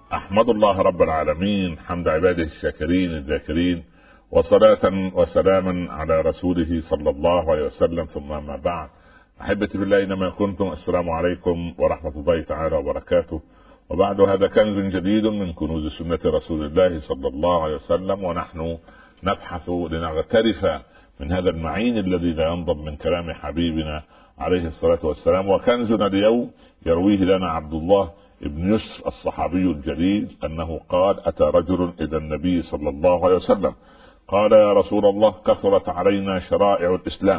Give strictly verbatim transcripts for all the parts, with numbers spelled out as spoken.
أحمد الله رب العالمين حمد عباده الشاكرين الذاكرين، وصلاة وسلاما على رسوله صلى الله عليه وسلم، ثم ما بعد. أحبتي بالله إنما كنتم، السلام عليكم ورحمة الله تعالى وبركاته. وبعد هذا كنز جديد من كنوز سنة رسول الله صلى الله عليه وسلم، ونحن نبحث لنغترف من هذا المعين الذي لا ينضب من كلام حبيبنا عليه الصلاة والسلام. وكنزنا اليوم يرويه لنا عبد الله ابن يسر الصحابي الجليل أنه قال: أتى رجل إلى النبي صلى الله عليه وسلم قال: يا رسول الله، كثرت علينا شرائع الإسلام،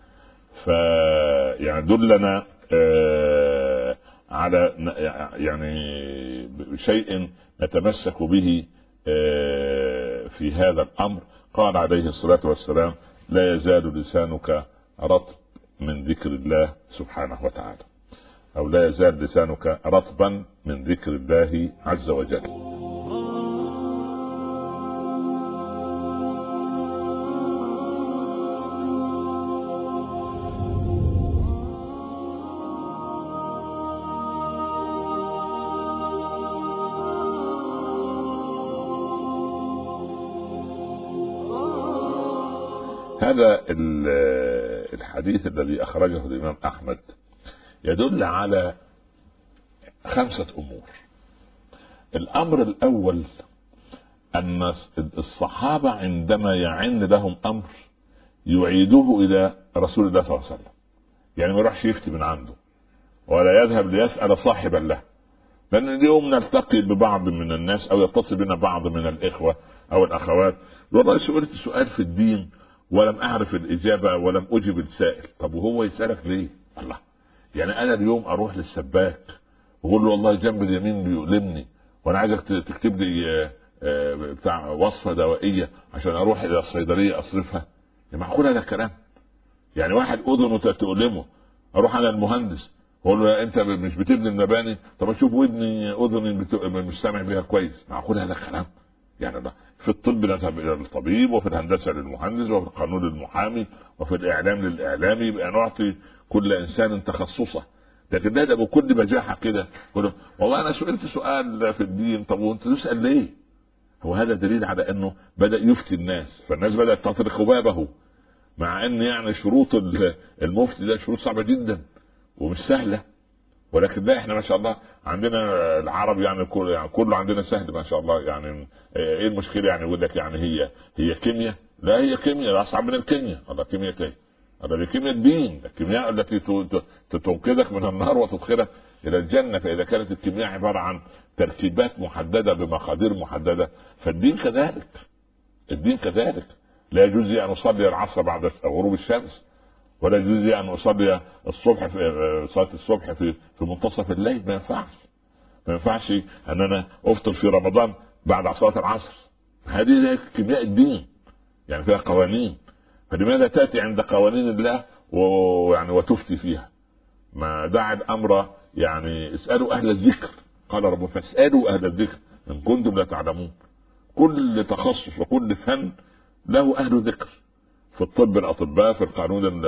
فيعني دلنا آه على يعني شيء نتمسك به آه في هذا الأمر. قال عليه الصلاة والسلام: لا يزال لسانك رطب من ذكر الله سبحانه وتعالى، أو لا يزال لسانك رطبا من ذكر الله عز وجل. هذا الحديث الذي أخرجه الإمام أحمد يدل على خمسة أمور. الأمر الأول أن الصحابة عندما يعن لهم أمر يعيدوه إلى رسول الله صلى الله عليه وسلم، يعني ما يروحش يفتي من عنده ولا يذهب ليسأل صاحبا له. لأن اليوم نلتقي ببعض من الناس أو يتصل بنا بعض من الإخوة أو الأخوات: والله سئلت سؤال في الدين ولم أعرف الإجابة ولم أجب السائل. طب وهو يسألك ليه؟ الله، يعني أنا اليوم أروح للسباك وأقول له والله جنب اليمين بيؤلمني وأنا عايزك تكتب لي بتاع وصفة دوائية عشان أروح إلى الصيدلية أصرفها؟ معقول هذا الكلام؟ يعني واحد أذنه تؤلمه أروح أنا المهندس وأقول له أنت مش بتبني المباني، طب أشوف ودني أذني مش سامع بها كويس؟ معقول هذا الكلام؟ يعني الله. في الطب نذهب الى الطبيب، وفي الهندسه للمهندس، وفي القانون للمحامي، وفي الاعلام للاعلامي، يبقى نعطي كل انسان تخصصه. لكن ده بكل بجاحه كده والله انا سئلت سؤال في الدين، طب وانت تسال ليه؟ هو هذا دليل على انه بدا يفتي الناس، فالناس بدات تطرق بابه، مع ان يعني شروط المفتي ده شروط صعبه جدا ومش سهله. ولكن لا، احنا ما شاء الله عندنا العرب يعني كله يعني كله عندنا سهل ما شاء الله. يعني ايه المشكله؟ يعني يقول لك يعني هي هي كيمياء؟ لا، هي كيمياء اصعب من الكيمياء. الله، كيمياء ايه؟ هذا كيمياء الدين، الكيمياء التي تنقذك من النار وتدخلك الى الجنه. فاذا كانت الكيمياء عباره عن تركيبات محدده بمقادير محدده، فالدين كذلك. الدين كذلك. لا يجوز لي ان اصلي العصر بعد غروب الشمس، ولا يجوز لي ان اصلي الصبح في صلاه الصبح في في منتصف الليل. ما ينفعش ما ينفعش ان انا افطر في رمضان بعد صلاه العصر. هذه كيمياء الدين، يعني فيها قوانين. فلماذا تاتي عند قوانين الله ويعني وتفتي فيها؟ ما دعا الامر يعني اسالوا اهل الذكر، قال رب فاسالوا اهل الذكر ان كنتم لا تعلمون. كل تخصص وكل فن له اهل ذكر. في الطب الاطباء، في القانون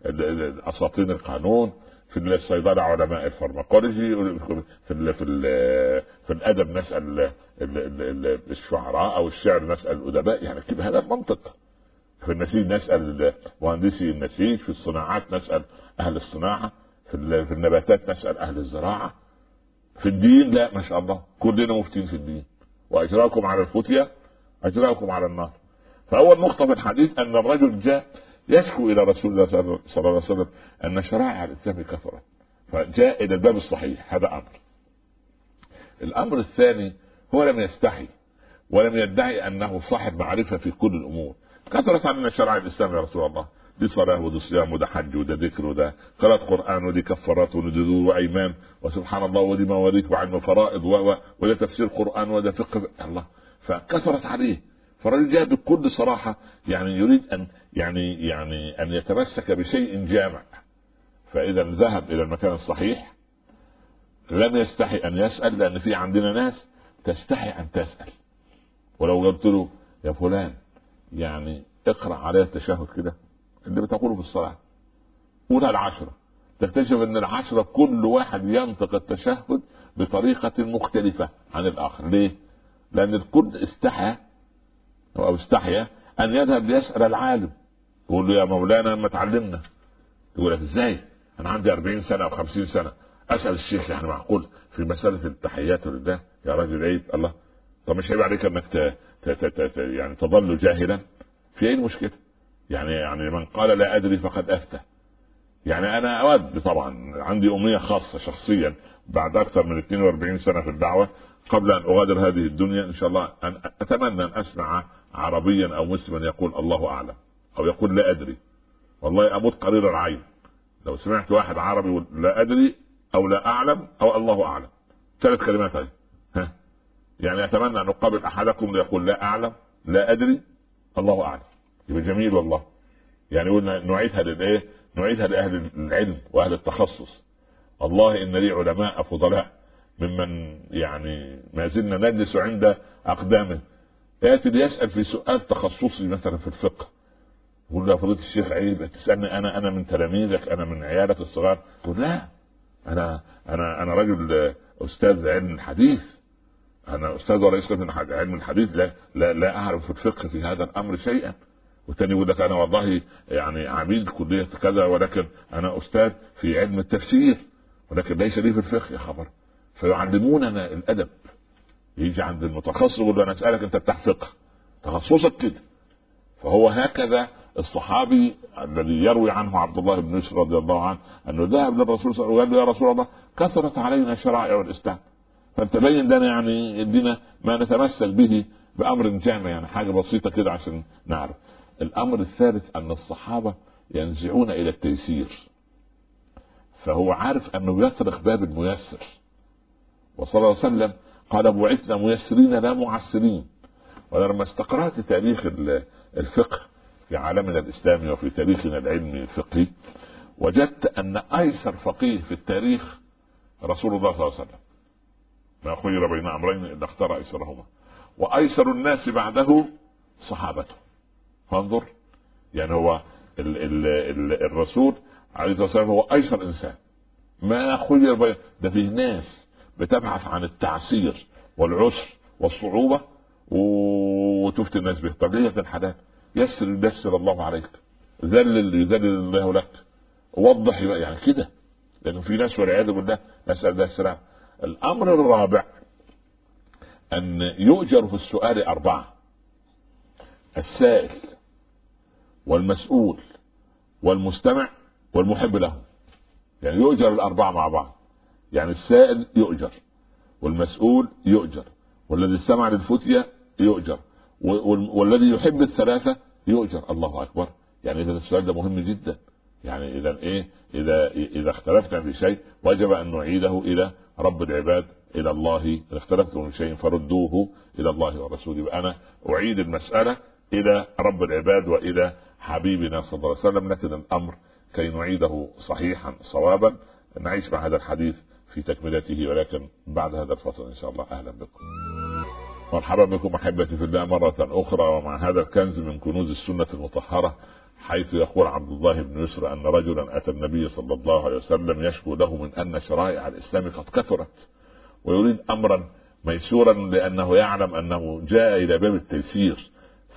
اساطين القانون، في الصيدله علماء الفارماكولوجي، في ال في ال في الادب نسال الشعراء او الشعر نسال الادباء. يعني هذا المنطق. في النسيج نسال مهندسي النسيج، في الصناعات نسال اهل الصناعه، في في النباتات نسال اهل الزراعه. في الدين لا، ما شاء الله كلنا مفتين في الدين. واجراكم على الفتية اجراكم على النار. فأول نقطة في الحديث أن الرجل جاء يشكو إلى رسول الله صلى الله عليه وسلم أن شرائع الإسلام كثرت، فجاء إلى الباب الصحيح. هذا أمر. الأمر الثاني هو لم يستحي ولم يدعي أنه صاحب معرفة في كل الأمور. كثرت عنا شرائع الإسلام يا رسول الله، دي صلاة ودي صيام وده حج وده ذكر وده قراءة قرآن ودي كفارات ودي ذو وأيمان وسبحان الله ودي مواريث وعلم فرائض وده تفسير قرآن وده فقه الله. فكثرت عليه. فالرجل جاء بكل صراحة يعني يريد أن يعني يعني أن يتمسك بشيء جامع. فإذا ذهب إلى المكان الصحيح لم يستحي أن يسأل، لأن في عندنا ناس تستحي أن تسأل. ولو قلت له يا فلان يعني اقرأ عليه التشهد كده اللي بتقوله في الصلاة، قولها العشرة، تكتشف أن العشرة كل واحد ينطق التشهد بطريقة مختلفة عن الآخر. ليه؟ لأن الكل استحى أو استحيا أن يذهب ليسأل العالم، يقول له يا مولانا ما تعلمنا. يقول لك إزاي؟ أنا عندي أربعين سنة أو خمسين سنة أسأل الشيخ؟ يعني معقول في مسألة التحيات لله يا راجل عيب. الله، طب مش عيب عليك أنك ت... ت... ت... ت... يعني تظل جاهلا؟ في أي المشكلة؟ يعني يعني من قال لا أدري فقد أفتى. يعني أنا أود طبعا، عندي أمنية خاصة شخصيا بعد أكثر من اثنين وأربعين سنة في الدعوة، قبل أن أغادر هذه الدنيا إن شاء الله أن أتمنى أن أسمع عربيا أو مسلما يقول الله أعلم أو يقول لا أدري. والله أموت قرير العين لو سمعت واحد عربي يقول لا أدري أو لا أعلم أو الله أعلم، ثلاث كلمات هذه. ها يعني أتمنى أن أقابل أحدكم ليقول لا أعلم لا أدري الله أعلم، يبقى جميل والله. يعني قلنا نعيدها للإيه؟ نعيدها لأهل العلم وأهل التخصص. والله إن لي علماء فضلاء ممن يعني ما زلنا نجلس عند أقدامه، يأتي ليسأل في سؤال تخصصي مثلا في الفقه، يقول له فضيلة الشيخ عيب تسألني أنا أنا من تلاميذك، أنا من عيالك الصغار. يقول لا، أنا أنا أنا رجل أستاذ علم الحديث، أنا أستاذ ورئيس قسم علم الحديث، لا لا لا أعرف في الفقه في هذا الأمر شيئا. والثاني يقول لك أنا والله يعني عميد كلية كذا ولكن أنا أستاذ في علم التفسير ولكن ليس لي في الفقه. يا خبر، فيعلموننا الأدب. يجي عند المتخصص يقول له أنا أسألك أنت بتاع فقه تخصصك كده. فهو هكذا الصحابي الذي يروي عنه عبد الله بن يوسف رضي الله عنه أنه ذهب للرسول صلى الله عليه وسلم وقال له يا رسول الله كثرت علينا شرائع الإسلام، فأنت بين لنا يعني ادينا ما نتمسك به بأمر جامع، يعني حاجة بسيطة كده عشان نعرف. الأمر الثالث أن الصحابة ينزعون إلى التيسير، فهو عارف أنه يطرق باب الميسر، وصلى الله عليه وسلم قال بعثنا ميسرين لا معسرين. ولما استقرأت تاريخ الفقه في عالمنا الإسلامي وفي تاريخنا العلمي الفقهي وجدت أن أيسر فقيه في التاريخ رسول الله صلى الله عليه وسلم، ما خير بين أمرين إذا اختار أيسرهما، وأيسر الناس بعده صحابته. فانظر، يعني هو ال ال ال الرسول عليه الصلاة والسلام هو أيسر إنسان، ما خير بين ده. فيه ناس بتبحث عن التعسير والعسر والصعوبة وتفتي الناس به. طب ليه الحلال؟ يسر يسر الله عليك، ذلل يذلل الله لك، وضح يعني كده، لأنه في ناس والعياذ بالله نسأل الله السلام. الأمر الرابع أن يؤجر في السؤال أربعة: السائل والمسؤول والمستمع والمحب له. يعني يؤجر الأربعة مع بعض، يعني السائل يؤجر والمسؤول يؤجر والذي استمع للفتية يؤجر والذي يحب الثلاثة يؤجر. الله أكبر. يعني إذا السؤال ده مهم جدا. يعني إذا إيه؟ إذا إذا اختلفنا في شيء وجب أن نعيده إلى رب العباد، إلى الله. إذا اختلفتم في شيء فردوه إلى الله ورسوله. يبقى أنا أعيد المسألة إلى رب العباد وإلى حبيبنا صلى الله عليه وسلم. لكن الأمر كي نعيده صحيحا صوابا نعيش مع هذا الحديث في تكملته، ولكن بعد هذا الفصل إن شاء الله. أهلا بكم، مرحبا بكم أحبتي في الله مرة أخرى، ومع هذا الكنز من كنوز السنة المطهرة، حيث يقول عبد الله بن يسر أن رجلا أتى النبي صلى الله عليه وسلم يشكو له من أن شرائع الإسلام قد كثرت ويريد أمرا ميسورا، لأنه يعلم أنه جاء إلى باب التيسير.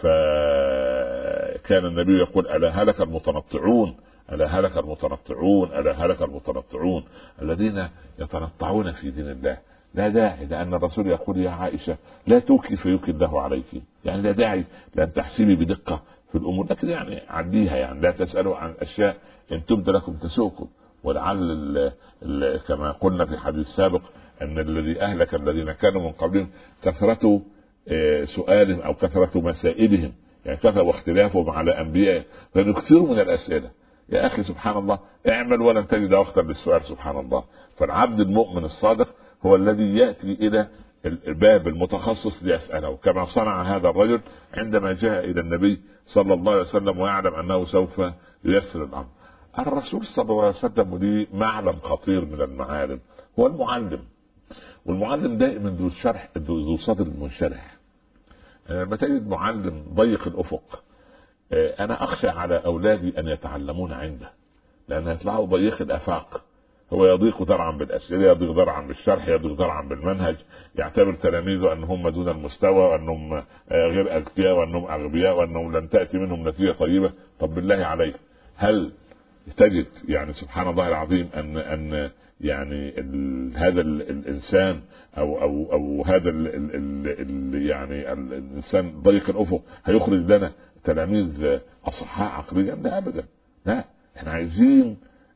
فكان النبي يقول ألا هلك المتنطعون، ألا هلك المتنطعون، ألا هلك المتنطعون الذين يتنطعون في دين الله. لا داعي، لأن الرسول يقول يا عائشة لا توكي فيوكي الله عليك. يعني لا داعي لأن تحسبي بدقة في الأمور، لكن يعني عديها، يعني لا تسألوا عن أشياء إن تبدأ لكم تسوكم. ولعل كما قلنا في حديث سابق أن الذي أهلك الذين كانوا من قبلهم كثرة سؤالهم أو كثرة مسائلهم، يعني كثرة اختلافهم على أنبياء فنكثروا من الأسئلة. يا أخي سبحان الله، اعمل ولن تجد وقتا للسؤال. سبحان الله. فالعبد المؤمن الصادق هو الذي يأتي إلى الباب المتخصص ليسأله، كما صنع هذا الرجل عندما جاء إلى النبي صلى الله عليه وسلم ويعلم أنه سوف ييسر الأمر. الرسول صلى الله عليه وسلم، ودي معلم خطير من المعالم، هو المعلم. والمعلم دائما ذو الشرح، ذو صدر منشرح. لما تجد معلم ضيق الأفق، أنا أخشى على أولادي أن يتعلمون عنده، لأن يطلعوا ضيق الآفاق هو يضيق ذرعا بالاسئله، يضيق ذرعا بالشرح، يضيق ذرعا بالمنهج، يعتبر تلاميذه ان هم دون المستوى، وانهم غير اذكياء، وانهم اغبياء، وانهم لن تاتي منهم نتيجه طيبه. طب بالله عليك، هل تجد يعني سبحان الله العظيم ان ان يعني ال هذا ال الانسان او او او هذا ال ال ال يعني ال الانسان ضيق الافق هيخرج لنا تلاميذ اصحاء عقليا؟ لا ابدا. لا، احنا عايزين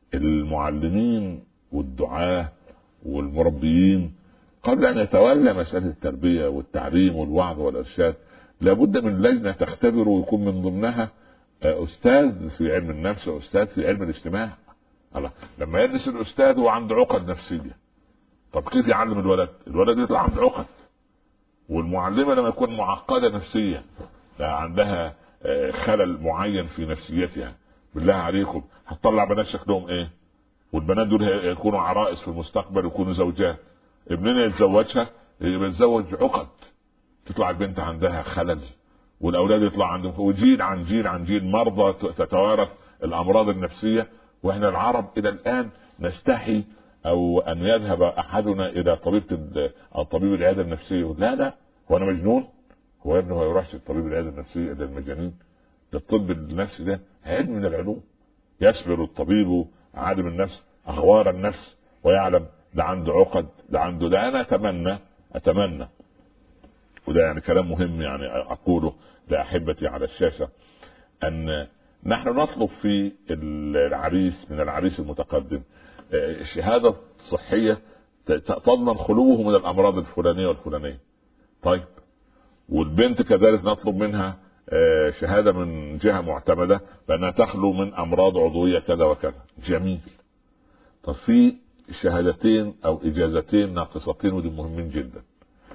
المعلمين والدعاة والمربيين قبل ان يتولى مسألة التربية والتعليم والوعظ والارشاد لابد من لجنة تختبر ويكون من ضمنها استاذ في علم النفس واستاذ في علم الاجتماع. الله، لما يدرس الاستاذ وعنده عقد نفسية، طب كيف يعلم الولد؟ الولد يطلع عنده عقد. والمعلمة لما يكون معقدة نفسيا، عندها خلل معين في نفسيتها، بالله عليكم هتطلع بنات شكلهم ايه؟ والبنات دول يكونوا عرائس في المستقبل، يكونوا زوجات. ابننا يتزوجها يتزوج عقد، تطلع البنت عندها خلل، والاولاد يطلع عندهم، وجيل عن جيل عن جيل مرضى تتوارث الامراض النفسيه. واحنا العرب الى الان نستحي او ان يذهب احدنا الى طبيب او طبيب العياده النفسيه. لا لا، هو انا مجنون؟ هو يا ابني ما يروحش الطبيب العياده النفسيه الا المجانين؟ ده الطب النفسي ده علم من العلوم، يسبر الطبيب عالم النفس اغوار النفس ويعلم ده عنده عقد، ده عنده ده. انا اتمنى اتمنى وده يعني كلام مهم يعني اقوله لاحبتي على الشاشه، ان نحن نطلب في العريس من العريس المتقدم شهاده صحيه تضمن خلوه من الامراض الفلانيه والفلانيه. طيب، والبنت كذلك نطلب منها شهاده من جهه معتمده بانها تخلو من امراض عضويه كذا وكذا. جميل. طب في شهادتين او اجازتين ناقصتين ودي مهمين جدا.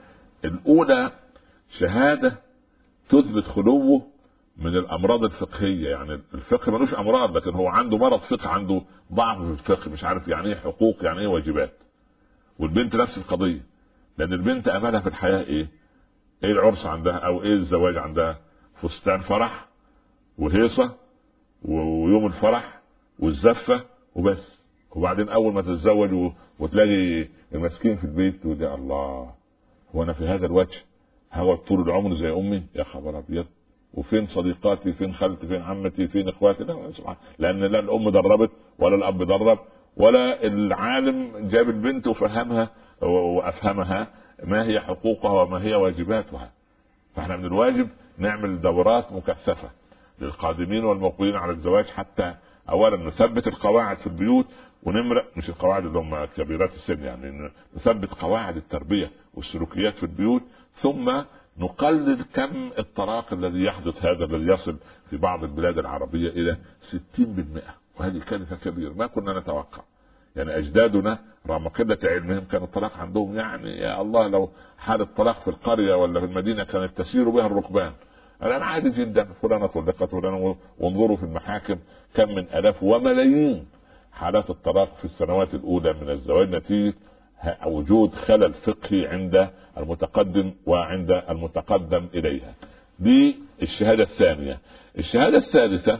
الاولى شهاده تثبت خلوه من الامراض الفقهيه، يعني الفقه ملوش امراض لكن هو عنده مرض فقه، عنده ضعف في الفقه، مش عارف يعني ايه حقوق، يعني ايه واجبات. والبنت نفس القضيه، لان البنت املها في الحياه ايه؟ ايه العرس عندها او ايه الزواج عندها؟ فستان فرح وهيصه ويوم الفرح والزفه وبس. وبعدين اول ما تتزوج وتلاقي المسكين في البيت ودي الله، هو انا في هذا الوجه هقعد طول العمر زي امي؟ يا خبر ابيض. وفين صديقاتي؟ فين خالتي؟ فين عمتي؟ فين اخواتي؟ لا سبحان، لان لا الام دربت ولا الاب درب ولا العالم جاب البنت وفهمها وافهمها ما هي حقوقها وما هي واجباتها. فاحنا من الواجب نعمل دورات مكثفه للقادمين والمقبلين على الزواج، حتى اولا نثبت القواعد في البيوت، ونمرق مش القواعد اللي هم كبيرات السن، يعني نثبت قواعد التربيه والسلوكيات في البيوت، ثم نقلل كم الطلاق الذي يحدث، هذا الذي يصل في بعض البلاد العربيه الى ستين بالمئة، وهذه كارثه كبيره ما كنا نتوقع. يعني اجدادنا رغم قله علمهم كان الطلاق عندهم يعني يا الله، لو حال الطلاق في القريه ولا في المدينه كانت تسير بها الركبان. الان عادي جدا، فلانه طلقت فلانه، وانظروا في المحاكم كم من الاف وملايين حالات الطلاق في السنوات الاولى من الزواج نتيجه وجود خلل فقهي عند المتقدم وعند المتقدم اليها. دي الشهاده الثانيه. الشهاده الثالثه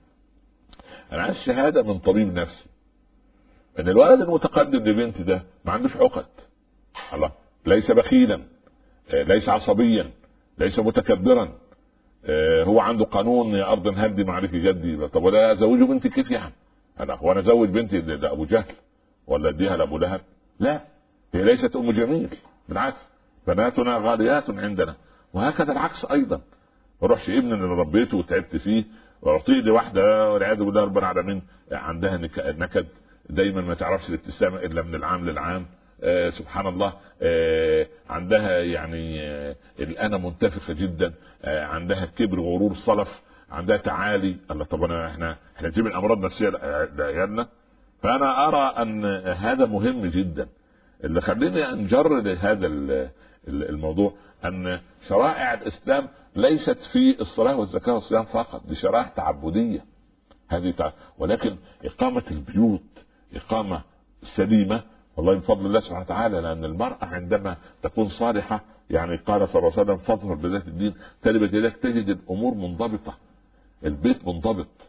انا عايز شهاده من طبيب نفسي ان الولد المتقدم لبنتي ده ما عندوش عقد، الله، ليس بخيلا، ليس عصبيا، ليس متكبرا، هو عنده قانون يا ارض هدي معرك جدي. طب ولا ازوجه بنتي كيف يعني؟ انا هو انا ازوج بنتي لابو جهل ولا اديها لابو لهب؟ لا، هي ليست ام جميل، بالعكس بناتنا غاليات عندنا. وهكذا العكس ايضا، ما اروحش ابني اللي ربيته وتعبت فيه واعطيه لواحده والعياذ بالله رب العالمين عندها نكد، دايما ما تعرفش الابتسامه الا من العام للعام. آه سبحان الله. آه عندها يعني آه الانا منتفخه جدا، آه عندها كبر غرور صلف، عندها تعالي. الله، طب انا احنا احنا نجيب الامراض النفسيه لعيالنا؟ فانا ارى ان هذا مهم جدا. اللي خليني انجر لهذا الموضوع ان شرائع الاسلام ليست في الصلاه والزكاه والصيام فقط، دي شرائع تعبديه هذه تع... ولكن اقامه البيوت اقامه سليمه والله من فضل الله سبحانه وتعالى، لان المراه عندما تكون صالحه يعني قال صلى الله عليه وسلم فاظفر بذات الدين تربت يدك، تجد الامور منضبطه، البيت منضبط،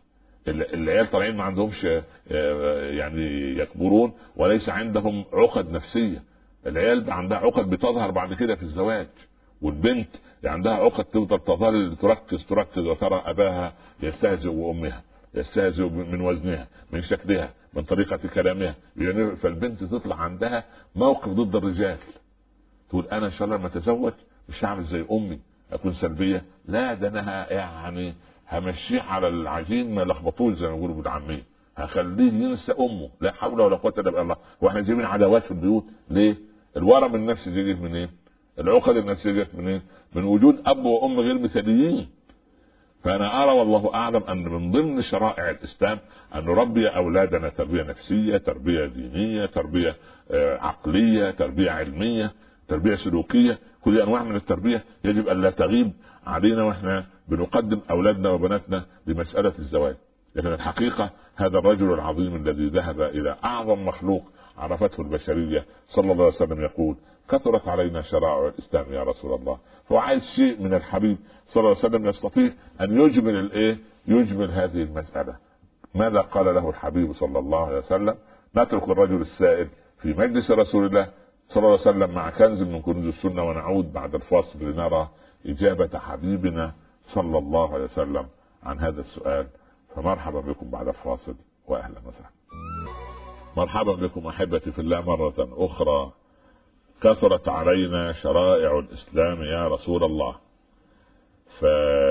العيال طالعين ما عندهمش يعني يكبرون وليس عندهم عقد نفسيه. العيال عندها عقد بتظهر بعد كده في الزواج، والبنت عندها عقد تفضل تظل تركز تركز وترى اباها يستهزئ وامها، يستهزئ من وزنها، من شكلها، من طريقه كلامها. يعني فالبنت تطلع عندها موقف ضد الرجال، تقول انا ان شاء الله لما اتزوج مش هعمل زي امي اكون سلبيه، لا ده انا يعني همشيه على العجين ما لخبطوش زي ما بيقولوا بالعاميه، هخليه ينسى امه. لا حول ولا قوه الا بالله. واحنا جايبين عداوات في البيوت ليه؟ الورم النفسي دي جت منين؟ إيه؟ العقد النفسيه جت منين؟ إيه؟ من وجود اب وام غير مثاليين. فانا ارى والله اعلم ان من ضمن شرائع الاسلام ان نربي اولادنا تربيه نفسيه، تربيه دينيه، تربيه عقليه، تربيه علميه، تربيه سلوكيه. كل انواع من التربيه يجب ان لا تغيب علينا واحنا بنقدم اولادنا وبناتنا لمساله الزواج. لكن الحقيقه هذا الرجل العظيم الذي ذهب الى اعظم مخلوق عرفته البشريه صلى الله عليه وسلم يقول كثرت علينا شرائع الاسلام يا رسول الله. فهو عايز شيء من الحبيب صلى الله عليه وسلم يستطيع ان يجمل الايه؟ يجمل هذه المساله. ماذا قال له الحبيب صلى الله عليه وسلم؟ نترك الرجل السائل في مجلس رسول الله صلى الله عليه وسلم مع كنز من كنوز السنه، ونعود بعد الفاصل لنرى اجابه حبيبنا صلى الله عليه وسلم عن هذا السؤال. فمرحبا بكم بعد الفاصل واهلا وسهلا. مرحبا بكم احبتي في الله مره اخرى. كثرت علينا شرائع الاسلام يا رسول الله. ف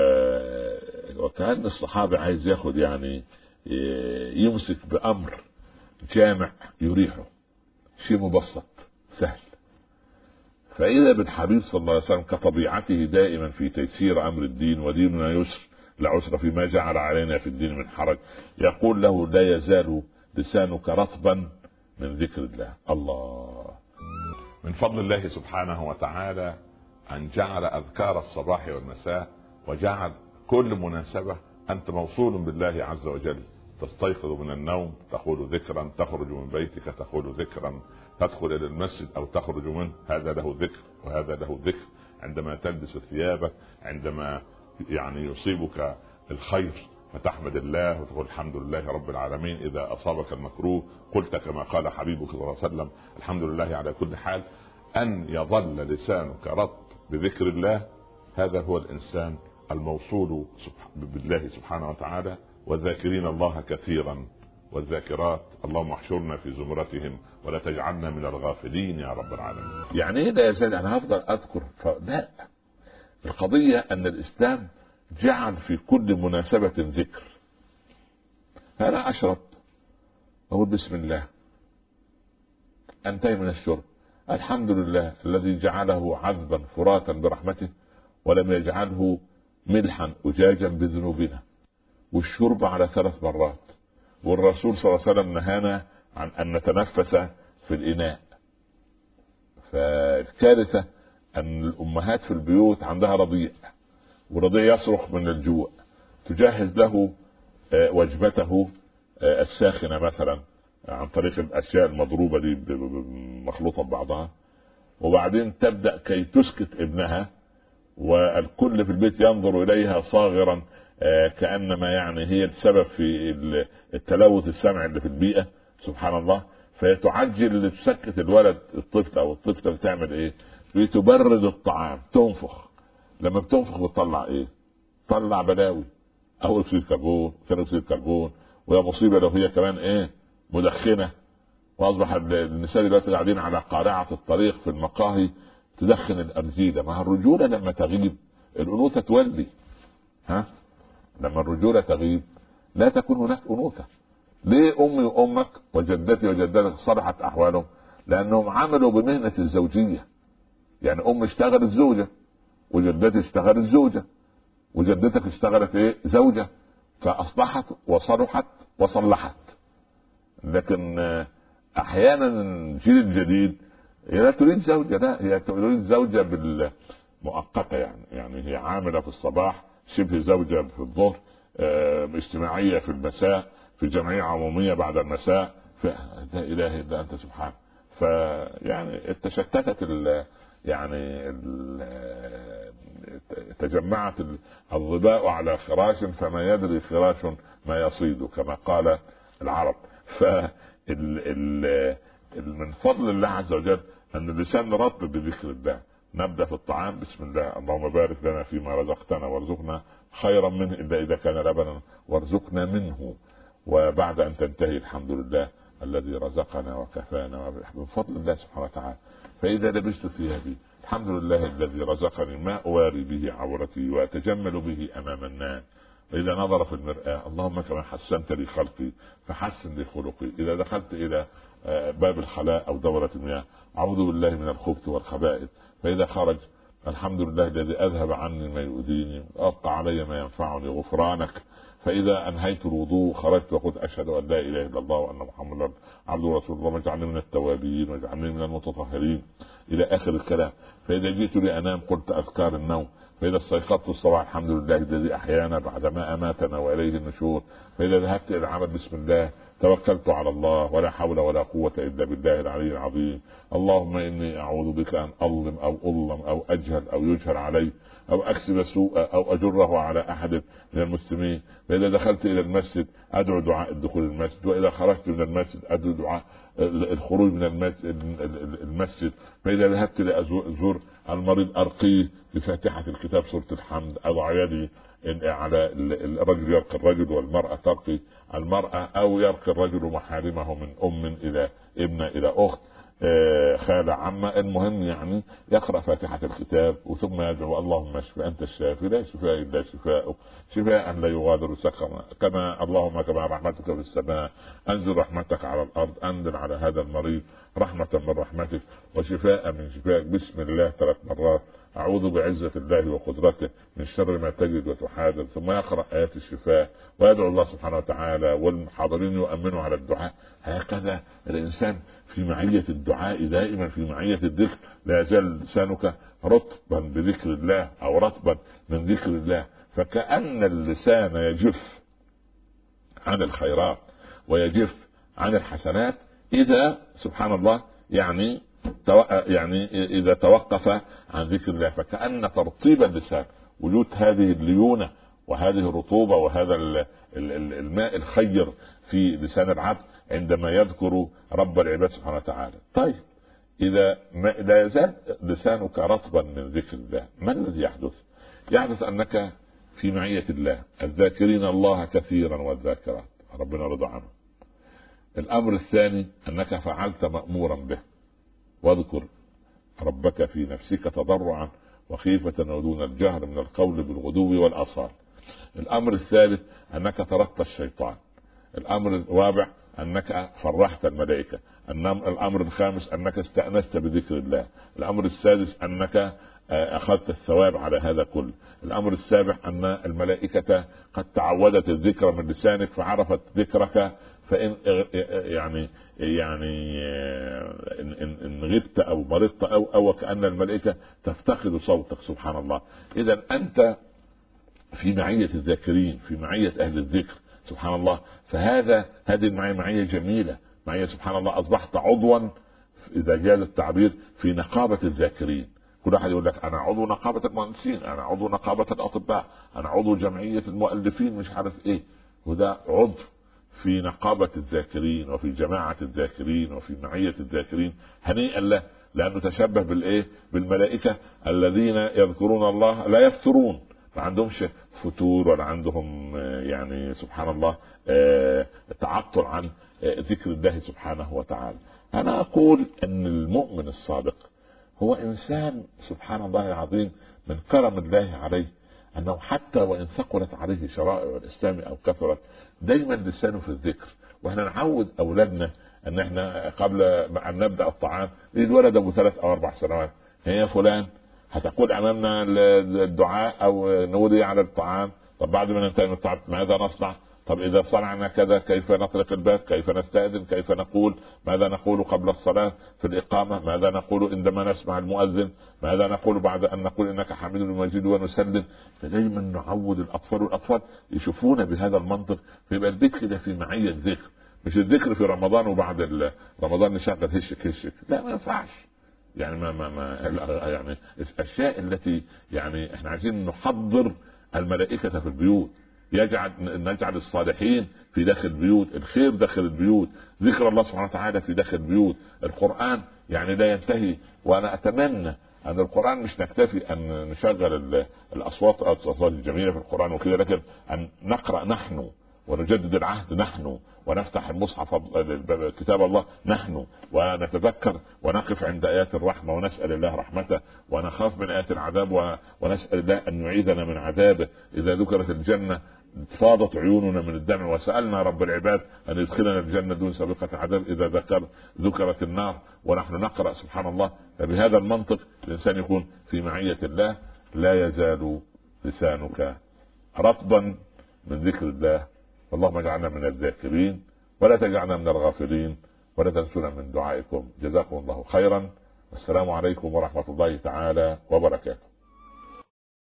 وكان الصحابي عايز ياخد يعني يمسك بامر جامع يريحه، شيء مبسط سهل. فاذا بالحبيب صلى الله عليه وسلم كطبيعته دائما في تيسير امر الدين، وديننا يسر لا عسر فيما جعل علينا في الدين من حرج، يقول له لا يزال لسانك رطبا من ذكر الله. الله من فضل الله سبحانه وتعالى أن جعل أذكار الصباح والمساء، وجعل كل مناسبة أنت موصول بالله عز وجل. تستيقظ من النوم تقول ذكرا، تخرج من بيتك تقول ذكرا، تدخل إلى المسجد أو تخرج منه هذا له ذكر وهذا له ذكر. عندما تلبس ثيابك، عندما يعني يصيبك الخير فتحمد الله وتقول الحمد لله رب العالمين. إذا أصابك المكروه قلت كما قال حبيبك صلى الله عليه وسلم الحمد لله على كل حال. أن يظل لسانك رطب بذكر الله، هذا هو الإنسان الموصول بالله سبحانه وتعالى. والذاكرين الله كثيرا والذاكرات اللهم احشرنا في زمرتهم ولا تجعلنا من الغافلين يا رب العالمين. يعني ايه لا يزال انا هفضل اذكر؟ لا، القضية ان الاسلام جعل في كل مناسبة ذكر. فانا اشرب اقول بسم الله، انتهي من الشرب الحمد لله الذي جعله عذبا فراتا برحمته ولم يجعله ملحا أجاجا بذنوبنا. والشرب على ثلاث مرات. والرسول صلى الله عليه وسلم نهانا عن أن نتنفس في الإناء. فالكارثة أن الأمهات في البيوت عندها رضيع، ورضيع يصرخ من الجوع، تجهز له وجبته الساخنة مثلا عن طريق الأشياء المضروبة دي مخلوطة ببعضها، وبعدين تبدأ كي تسكت ابنها، والكل في البيت ينظر إليها صاغرا كأنما يعني هي السبب في التلوث السمعي اللي في البيئة. سبحان الله. فيتعجل لتسكت الولد الطفل أو الطفلة بتعمل إيه؟ بتبرد الطعام، تنفخ. لما بتنفخ بتطلع إيه؟ تطلع بلاوي، أول أكسيد كربون، ثاني أكسيد كربون، ويا مصيبة لو هي كمان إيه؟ مدخنة. واصبح النساء دلوقتي قاعدين على قارعة الطريق في المقاهي تدخن الأرجيلة. مع الرجولة لما تغيب الأنوثة تولي. ها؟ لما الرجولة تغيب لا تكون هناك أنوثة. ليه أمي وأمك وجدتي وجدتك صلحت أحوالهم؟ لأنهم عملوا بمهنة الزوجية. يعني أم اشتغلت زوجة، وجدتي اشتغلت زوجة، وجدتك اشتغلت ايه؟ زوجة. فأصلحت وصلحت وصلحت. لكن احيانا الجيل الجديد هي لا تريد زوجة، لا هي تريد زوجة بالمؤقتة. يعني يعني هي عاملة في الصباح، شبه زوجة في الظهر، اه اجتماعية في المساء، في جمعية عمومية بعد المساء. لا اله الا انت سبحانه. فيعني تشتتت ال يعني ال تجمعت الظباء على خراش فما يدري خراش ما يصيد كما قال العرب. ف من فضل الله عز وجل ان اللسان رطب بذكر الله. نبدا في الطعام بسم الله، اللهم بارك لنا فيما رزقتنا وارزقنا خيرا منه الا اذا كان لبنا وارزقنا منه، وبعد ان تنتهي الحمد لله الذي رزقنا وكفانا من فضل الله سبحانه وتعالى. فاذا لبست ثيابي الحمد لله الذي رزقني ما اواري به عورتي واتجمل به امام الناس. واذا نظر في المرآة اللهم كما حسنت لي خلقي فحسن لي خلقي. اذا دخلت الى باب الخلاء او دورة المياه اعوذ بالله من الخبث والخبائث. فاذا خرج الحمد لله الذي اذهب عني ما يؤذيني وابقى علي ما ينفعني غفرانك. فاذا انهيت الوضوء خرجت وقلت اشهد ان لا اله الا الله وان محمدا عبده ورسوله اللهم اجعلني من التوابين واجعلني من المتطهرين الى اخر الكلام. فاذا جئت لانام قلت اذكار النوم. فاذا استيقظت الصباح الحمد لله الذي احيانا بعدما اماتنا واليه النشور. فاذا ذهبت الى العمل بسم الله توكلت على الله ولا حول ولا قوة الا بالله العلي العظيم. اللهم اني اعوذ بك ان اظلم او اظلم او اجهل او يجهل علي او اكسب سوءا او اجره على احد من المسلمين. فاذا دخلت الى المسجد ادعو دعاء الدخول المسجد، واذا خرجت من المسجد ادعو دعاء الخروج من المسجد. فاذا ذهبت لازور المريض ارقيه بفاتحة الكتاب سورة الحمد، اضع يدي على الرجل يرقي الرجل والمرأة ترقي المرأة، او يرقي الرجل محارمه من ام الى ابن الى اخت خالة عمة. المهم يعني يقرأ فاتحة الكتاب وثم يدعو اللهم اشف انت الشافي لا شفاء الا شفاءك شفاء لا يغادر سقما. كما اللهم كما رحمتك في السماء انزل رحمتك على الارض، انزل على هذا المريض رحمة من رحمتك وشفاء من شفائك. بسم الله ثلاث مرات. اعوذ بعزة الله وقدرته من شر ما تجد وتحاذر. ثم يقرأ ايات الشفاء ويدعو الله سبحانه وتعالى والحاضرين يؤمنوا على الدعاء. هكذا الانسان في معية الدعاء دائما، في معية الذكر. لا يزال لسانك رطبا بذكر الله او رطبا من ذكر الله. فكأن اللسان يجف عن الخيرات ويجف عن الحسنات اذا سبحان الله يعني يعني اذا توقف عن ذكر الله. فكأن ترطيب اللسان وجود هذه الليونة وهذه الرطوبة وهذا الماء الخير في لسان العبد عندما يذكر رب العباد سبحانه وتعالى. طيب اذا ما لا يزال لسانك رطبا من ذكر الله ما الذي يحدث؟ يحدث انك في معية الله، الذاكرين الله كثيرا والذاكرات ربنا رضى عنه. الامر الثاني انك فعلت مأمورا به، واذكر ربك في نفسك تضرعا وخيفة ودون الجهر من القول بالغدو والآصال. الامر الثالث انك تركت الشيطان. الامر الرابع انك فرحت الملائكة. الامر الخامس انك استأنست بذكر الله. الامر السادس انك اخذت الثواب على هذا كله. الامر السابع ان الملائكة قد تعودت الذكر من لسانك فعرفت ذكرك. فإن يعني يعني إن, إن, إن غبت أو مرضت أو أو كأن الملائكة تفتقد صوتك سبحان الله. إذا أنت في معية الذاكرين، في معية أهل الذكر سبحان الله. فهذا هذه المعية معية جميلة، معية سبحان الله. أصبحت عضوا إذا جاز التعبير في نقابة الذاكرين. كل واحد يقول لك أنا عضو نقابة المهندسين، أنا عضو نقابة الأطباء، أنا عضو جمعية المؤلفين مش عارف إيه. وده عضو في نقابة الذاكرين وفي جماعة الذاكرين وفي معية الذاكرين. هنيئا له لأنه تشبه بالإيه؟ بالملائكة الذين يذكرون الله لا يفترون، ما عندهمش فتور ولا عندهم يعني سبحان الله تعطل عن ذكر الله سبحانه وتعالى. أنا أقول أن المؤمن الصادق هو إنسان سبحان الله العظيم من كرم الله عليه أنه حتى وإن ثقلت عليه شرائع الإسلام أو كثرت دايما لسانه في الذكر. واحنا نعود اولادنا ان احنا قبل ان نبدا الطعام الولد ابو ثلاث او اربع سنوات هي فلان هتقول امامنا الدعاء او نودي على الطعام. طب بعد ما ننتهي من الطعام ماذا نصنع؟ طب اذا صنعنا كذا كيف نطرق الباب؟ كيف نستأذن؟ كيف نقول؟ ماذا نقول قبل الصلاة في الإقامة؟ ماذا نقول عندما نسمع المؤذن؟ ماذا نقول بعد أن نقول إنك حميد مجيد ونسلم؟ فدايما نعود الأطفال، والأطفال يشوفون بهذا المنطق. فيبقى البيت كده في معية ذكر، مش الذكر في رمضان وبعد رمضان نشغل هشك هشك، لا ما ينفعش. يعني ما ما, ما يعني الاشياء التي يعني احنا عايزين نحضر الملائكه في البيوت، يجعل نجعل الصالحين في داخل البيوت، الخير داخل البيوت، ذكر الله سبحانه وتعالى في داخل البيوت، القرآن يعني لا ينتهي. وانا اتمنى ان القرآن مش نكتفي ان نشغل الاصوات الاصوات الجميلة في القرآن وكذا، لكن ان نقرأ نحن ونجدد العهد نحن، ونفتح المصحف كتاب الله نحن، ونتذكر ونقف عند آيات الرحمة ونسأل الله رحمته، ونخاف من آيات العذاب ونسأل الله أن يعيذنا من عذابه. إذا ذكرت الجنة فاضت عيوننا من الدمع، وسألنا رب العباد أن يدخلنا الجنة دون سابقة عذاب. إذا ذكر ذكرت النار ونحن نقرأ سبحان الله. فبهذا المنطق الإنسان يكون في معية الله. لا يزال لسانك رطبا من ذكر الله، اللهم اجعلنا من الذاكرين ولا تجعلنا من الغافلين ولا تنسونا من دعائكم. جزاكم الله خيرا، والسلام عليكم ورحمة الله تعالى وبركاته.